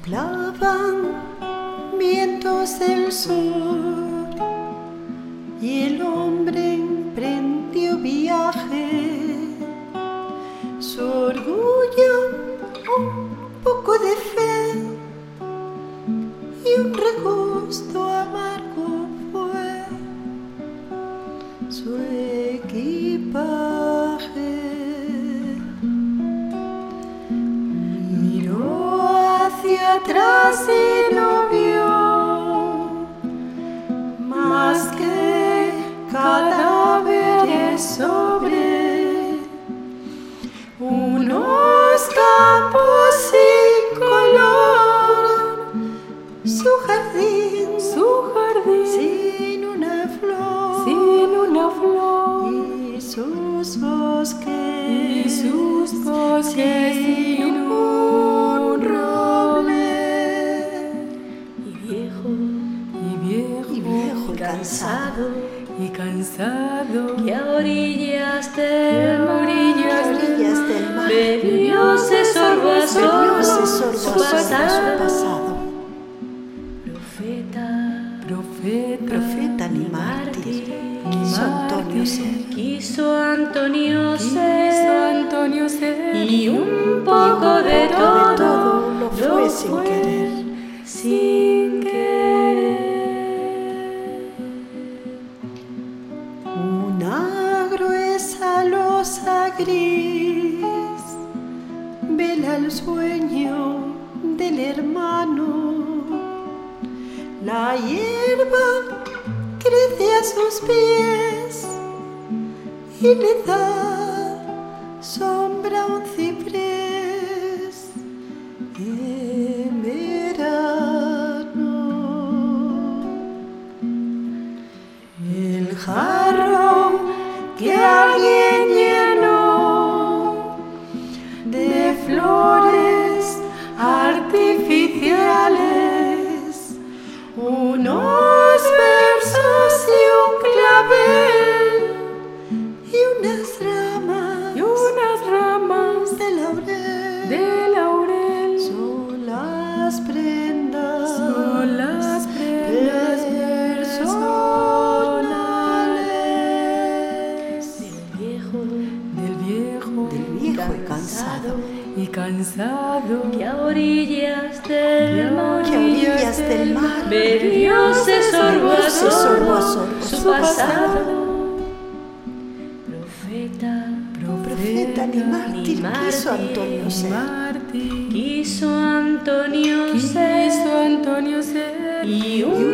Soplaban vientos del sur y el hombre emprendió viaje. Su orgullo, un poco de fe y un regusto amargo fue su equipaje. Miró hacia atrás y no vio más que cadáveres sobre unos campos sin color, su jardín sin una flor, y sus bosques sin un roble, y viejo y cansado, que a orillas del mar bebió se sorbo a sorbo su pasado. Profeta ni mártir, quiso Antonio ser, y un poco de todo lo fue sin querer. Una gruesa losa gris vela el sueño del hermano. La hierba crece a sus pies y le da sombra a un ciprés en verano. El jarro que alguien llenó de flores artificiales, unos versos y un clavel y unas ramas de laurel, son las prendas personales del viejo y cansado, que a orillas del mar bebió se sorbo a sorbo su pasado. Profeta ni mártir quiso Antonio ser, y un